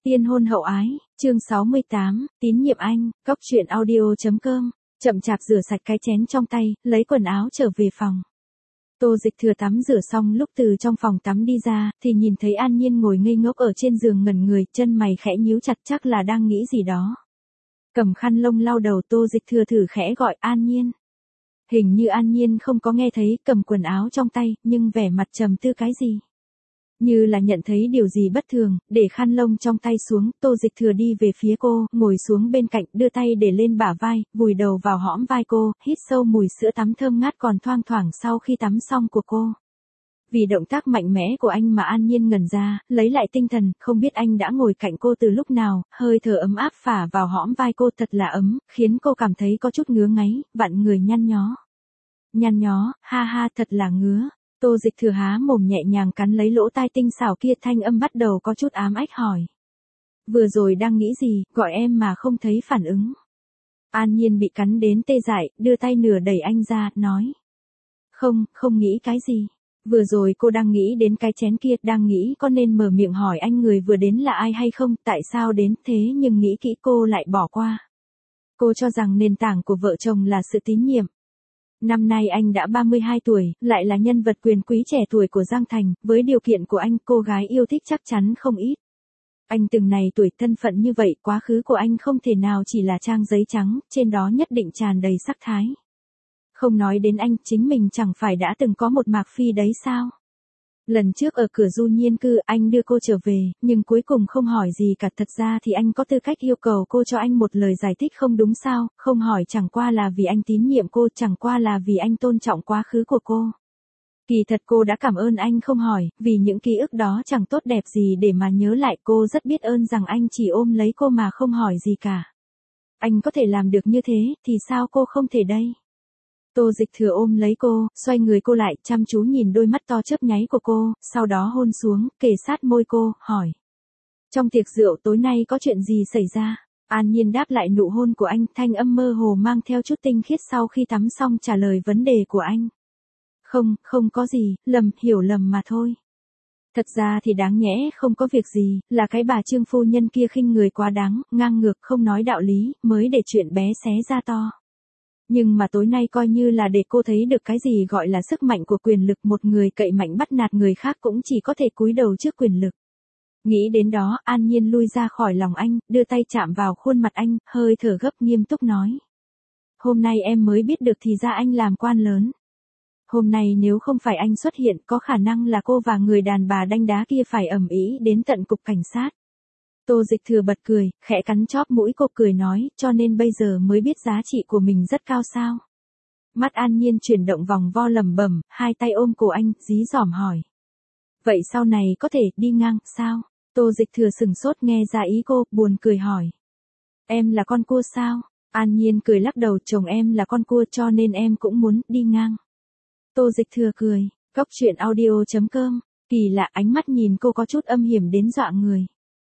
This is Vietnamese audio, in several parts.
Tiên hôn hậu ái, chương 68, tín nhiệm anh, góc truyện audio.com, chậm chạp rửa sạch cái chén trong tay, lấy quần áo trở về phòng. Tô Dịch Thừa tắm rửa xong lúc từ trong phòng tắm đi ra, thì nhìn thấy An Nhiên ngồi ngây ngốc ở trên giường ngẩn người, chân mày khẽ nhíu chặt chắc là đang nghĩ gì đó. Cầm khăn lông lau đầu, Tô Dịch Thừa thử khẽ gọi An Nhiên. Hình như An Nhiên không có nghe thấy, cầm quần áo trong tay, nhưng vẻ mặt trầm tư cái gì. Như là nhận thấy điều gì bất thường, để khăn lông trong tay xuống, Tô Dịch Thừa đi về phía cô, ngồi xuống bên cạnh, đưa tay để lên bả vai, vùi đầu vào hõm vai cô, hít sâu mùi sữa tắm thơm ngát còn thoang thoảng sau khi tắm xong của cô. Vì động tác mạnh mẽ của anh mà An Nhiên ngẩn ra, lấy lại tinh thần, không biết anh đã ngồi cạnh cô từ lúc nào, hơi thở ấm áp phả vào hõm vai cô thật là ấm, khiến cô cảm thấy có chút ngứa ngáy, vặn người nhăn nhó. Nhăn nhó, ha ha thật là ngứa. Tô Dịch Thừa há mồm nhẹ nhàng cắn lấy lỗ tai tinh xảo kia, thanh âm bắt đầu có chút ám ách hỏi. Vừa rồi đang nghĩ gì, gọi em mà không thấy phản ứng. An Nhiên bị cắn đến tê dại, đưa tay nửa đẩy anh ra, nói. Không nghĩ cái gì. Vừa rồi cô đang nghĩ đến cái chén kia, đang nghĩ có nên mở miệng hỏi anh người vừa đến là ai hay không, tại sao đến thế, nhưng nghĩ kỹ cô lại bỏ qua. Cô cho rằng nền tảng của vợ chồng là sự tín nhiệm. Năm nay anh đã 32 tuổi, lại là nhân vật quyền quý trẻ tuổi của Giang Thành, với điều kiện của anh, cô gái yêu thích chắc chắn không ít. Anh từng này tuổi, thân phận như vậy, quá khứ của anh không thể nào chỉ là trang giấy trắng, trên đó nhất định tràn đầy sắc thái. Không nói đến anh, chính mình chẳng phải đã từng có một Mạc Phi đấy sao? Lần trước ở cửa Du Nhiên Cư, anh đưa cô trở về, nhưng cuối cùng không hỏi gì cả, thật ra thì anh có tư cách yêu cầu cô cho anh một lời giải thích không đúng sao, không hỏi chẳng qua là vì anh tín nhiệm cô, chẳng qua là vì anh tôn trọng quá khứ của cô. Kỳ thật cô đã cảm ơn anh không hỏi, vì những ký ức đó chẳng tốt đẹp gì để mà nhớ lại, cô rất biết ơn rằng anh chỉ ôm lấy cô mà không hỏi gì cả. Anh có thể làm được như thế, thì sao cô không thể đây? Tô Dịch Thừa ôm lấy cô, xoay người cô lại, chăm chú nhìn đôi mắt to chớp nháy của cô, sau đó hôn xuống, kề sát môi cô, hỏi. Trong tiệc rượu tối nay có chuyện gì xảy ra? An Nhiên đáp lại nụ hôn của anh, thanh âm mơ hồ mang theo chút tinh khiết sau khi tắm xong trả lời vấn đề của anh. Không có gì, hiểu lầm mà thôi. Thật ra thì đáng nhẽ không có việc gì, là cái bà Trương phu nhân kia khinh người quá đáng, ngang ngược không nói đạo lý, mới để chuyện bé xé ra to. Nhưng mà tối nay coi như là để cô thấy được cái gì gọi là sức mạnh của quyền lực, một người cậy mạnh bắt nạt người khác cũng chỉ có thể cúi đầu trước quyền lực. Nghĩ đến đó, An Nhiên lui ra khỏi lòng anh, đưa tay chạm vào khuôn mặt anh, hơi thở gấp nghiêm túc nói. Hôm nay em mới biết được thì ra anh làm quan lớn. Hôm nay nếu không phải anh xuất hiện, có khả năng là cô và người đàn bà đanh đá kia phải ầm ĩ đến tận cục cảnh sát. Tô Dịch Thừa bật cười, khẽ cắn chóp mũi cô cười nói, cho nên bây giờ mới biết giá trị của mình rất cao sao. Mắt An Nhiên chuyển động vòng vo lẩm bẩm, hai tay ôm cổ anh, dí dỏm hỏi. Vậy sau này có thể đi ngang, sao? Tô Dịch Thừa sừng sốt nghe ra ý cô, buồn cười hỏi. Em là con cua sao? An Nhiên cười lắc đầu, chồng em là con cua cho nên em cũng muốn đi ngang. Tô Dịch Thừa cười, góc truyện audio.com, kỳ lạ ánh mắt nhìn cô có chút âm hiểm đến dọa người.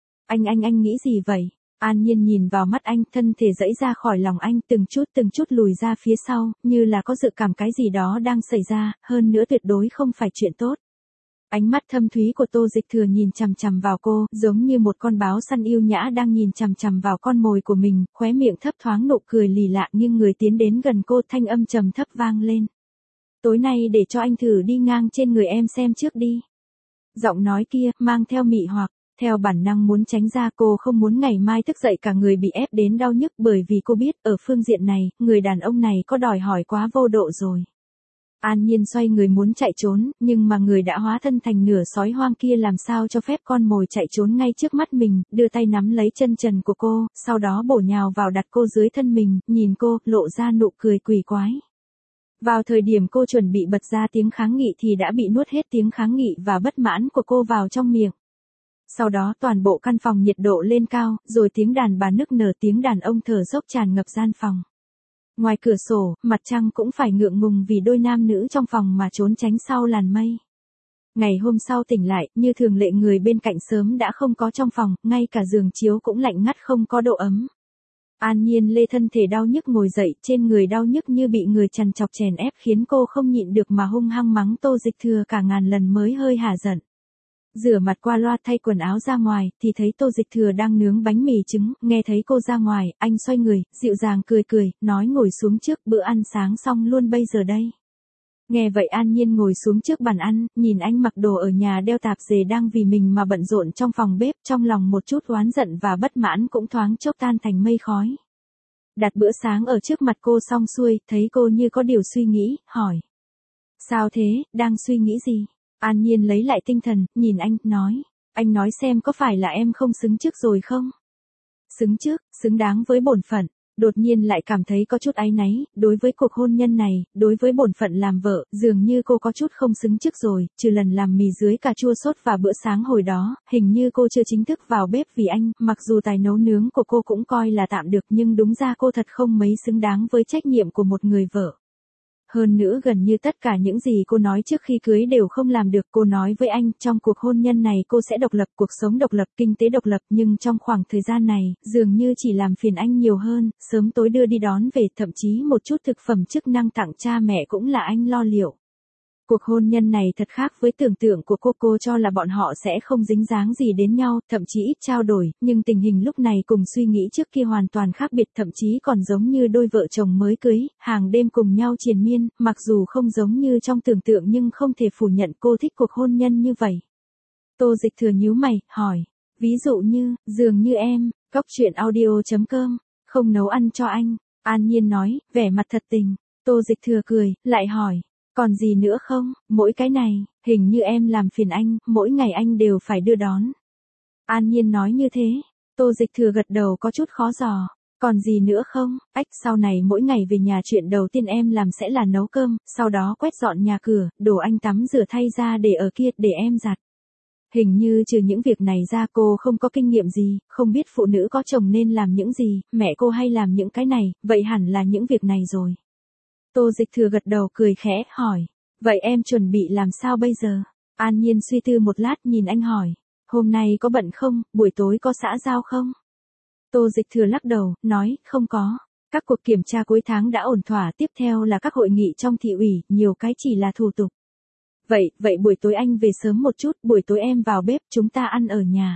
Anh nghĩ gì vậy? An Nhiên nhìn vào mắt anh, thân thể giãy ra khỏi lòng anh, từng chút lùi ra phía sau, như là có dự cảm cái gì đó đang xảy ra, hơn nữa tuyệt đối không phải chuyện tốt. Ánh mắt thâm thúy của Tô Dịch Thừa nhìn chằm chằm vào cô, giống như một con báo săn yêu nhã đang nhìn chằm chằm vào con mồi của mình, khóe miệng thấp thoáng nụ cười lì lạ, nhưng người tiến đến gần cô, thanh âm trầm thấp vang lên. Tối nay để cho anh thử đi ngang trên người em xem trước đi. Giọng nói kia, mang theo mị hoặc. Theo bản năng muốn tránh ra, cô không muốn ngày mai thức dậy cả người bị ép đến đau nhức, bởi vì cô biết, ở phương diện này, người đàn ông này có đòi hỏi quá vô độ rồi. An Nhiên xoay người muốn chạy trốn, nhưng mà người đã hóa thân thành nửa sói hoang kia làm sao cho phép con mồi chạy trốn ngay trước mắt mình, đưa tay nắm lấy chân trần của cô, sau đó bổ nhào vào đặt cô dưới thân mình, nhìn cô, lộ ra nụ cười quỷ quái. Vào thời điểm cô chuẩn bị bật ra tiếng kháng nghị thì đã bị nuốt hết tiếng kháng nghị và bất mãn của cô vào trong miệng. Sau đó toàn bộ căn phòng nhiệt độ lên cao, rồi tiếng đàn bà nức nở, tiếng đàn ông thở dốc tràn ngập gian phòng. Ngoài cửa sổ, mặt trăng cũng phải ngượng ngùng vì đôi nam nữ trong phòng mà trốn tránh sau làn mây. Ngày hôm sau tỉnh lại, như thường lệ người bên cạnh sớm đã không có trong phòng, ngay cả giường chiếu cũng lạnh ngắt không có độ ấm. An Nhiên lê thân thể đau nhức ngồi dậy, trên người đau nhức như bị người chằn chọc chèn ép khiến cô không nhịn được mà hung hăng mắng Tô Dịch Thừa cả ngàn lần mới hơi hả giận. Rửa mặt qua loa thay quần áo ra ngoài, thì thấy Tô Dịch Thừa đang nướng bánh mì trứng, nghe thấy cô ra ngoài, anh xoay người, dịu dàng cười cười, nói ngồi xuống trước, bữa ăn sáng xong luôn bây giờ đây. Nghe vậy An Nhiên ngồi xuống trước bàn ăn, nhìn anh mặc đồ ở nhà đeo tạp dề đang vì mình mà bận rộn trong phòng bếp, trong lòng một chút oán giận và bất mãn cũng thoáng chốc tan thành mây khói. Đặt bữa sáng ở trước mặt cô xong xuôi, thấy cô như có điều suy nghĩ, hỏi. Sao thế, đang suy nghĩ gì? An Nhiên lấy lại tinh thần, nhìn anh, nói. Anh nói xem có phải là em không xứng trước rồi không? Xứng trước, xứng đáng với bổn phận. Đột nhiên lại cảm thấy có chút áy náy, đối với cuộc hôn nhân này, đối với bổn phận làm vợ, dường như cô có chút không xứng trước rồi, trừ lần làm mì dưới cà chua sốt và bữa sáng hồi đó, hình như cô chưa chính thức vào bếp vì anh, mặc dù tài nấu nướng của cô cũng coi là tạm được nhưng đúng ra cô thật không mấy xứng đáng với trách nhiệm của một người vợ. Hơn nữa gần như tất cả những gì cô nói trước khi cưới đều không làm được. Cô nói với anh, trong cuộc hôn nhân này cô sẽ độc lập, cuộc sống độc lập, kinh tế độc lập, nhưng trong khoảng thời gian này, dường như chỉ làm phiền anh nhiều hơn, sớm tối đưa đi đón về, thậm chí một chút thực phẩm chức năng tặng cha mẹ cũng là anh lo liệu. Cuộc hôn nhân này thật khác với tưởng tượng của cô cho là bọn họ sẽ không dính dáng gì đến nhau, thậm chí ít trao đổi, nhưng tình hình lúc này cùng suy nghĩ trước kia hoàn toàn khác biệt, thậm chí còn giống như đôi vợ chồng mới cưới, hàng đêm cùng nhau triền miên, mặc dù không giống như trong tưởng tượng nhưng không thể phủ nhận cô thích cuộc hôn nhân như vậy. Tô Dịch Thừa nhíu mày, hỏi, ví dụ như, dường như em, coctruyện.audio.com, không nấu ăn cho anh, An Nhiên nói, vẻ mặt thật tình. Tô Dịch Thừa cười, lại hỏi. Còn gì nữa không, mỗi cái này, hình như em làm phiền anh, mỗi ngày anh đều phải đưa đón. An Nhiên nói như thế, Tô Dịch Thừa gật đầu có chút khó dò. Còn gì nữa không, sau này mỗi ngày về nhà chuyện đầu tiên em làm sẽ là nấu cơm, sau đó quét dọn nhà cửa, đồ anh tắm rửa thay ra để ở kia, để em giặt. Hình như trừ những việc này ra cô không có kinh nghiệm gì, không biết phụ nữ có chồng nên làm những gì, mẹ cô hay làm những cái này, vậy hẳn là những việc này rồi. Tô Dịch Thừa gật đầu cười khẽ, hỏi. Vậy em chuẩn bị làm sao bây giờ? An Nhiên suy tư một lát nhìn anh hỏi. Hôm nay có bận không, buổi tối có xã giao không? Tô Dịch Thừa lắc đầu, nói, không có. Các cuộc kiểm tra cuối tháng đã ổn thỏa, tiếp theo là các hội nghị trong thị ủy, nhiều cái chỉ là thủ tục. Vậy buổi tối anh về sớm một chút, buổi tối em vào bếp, chúng ta ăn ở nhà.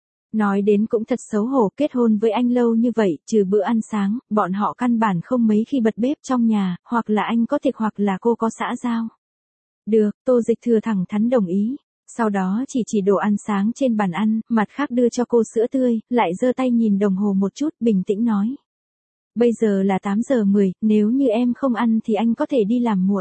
Nói đến cũng thật xấu hổ, kết hôn với anh lâu như vậy, trừ bữa ăn sáng, bọn họ căn bản không mấy khi bật bếp trong nhà, hoặc là anh có thịt hoặc là cô có xã giao. Được, Tô Dịch Thừa thẳng thắn đồng ý. Sau đó chỉ đồ ăn sáng trên bàn ăn, mặt khác đưa cho cô sữa tươi, lại giơ tay nhìn đồng hồ một chút, bình tĩnh nói. Bây giờ là 8 giờ 10, nếu như em không ăn thì anh có thể đi làm muộn.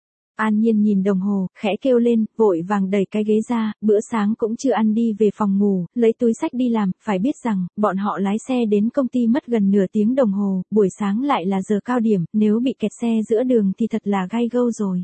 An Nhiên nhìn đồng hồ, khẽ kêu lên, vội vàng đẩy cái ghế ra, bữa sáng cũng chưa ăn đi về phòng ngủ, lấy túi xách đi làm, phải biết rằng, bọn họ lái xe đến công ty mất gần nửa tiếng đồng hồ, buổi sáng lại là giờ cao điểm, nếu bị kẹt xe giữa đường thì thật là gai gâu rồi.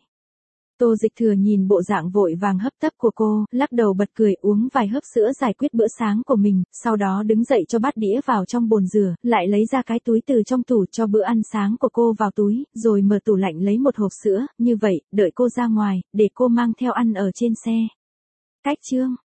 Tô Dịch Thừa nhìn bộ dạng vội vàng hấp tấp của cô, lắc đầu bật cười, uống vài hớp sữa giải quyết bữa sáng của mình, sau đó đứng dậy cho bát đĩa vào trong bồn rửa, lại lấy ra cái túi từ trong tủ cho bữa ăn sáng của cô vào túi, rồi mở tủ lạnh lấy một hộp sữa, như vậy, đợi cô ra ngoài, để cô mang theo ăn ở trên xe. Cách chương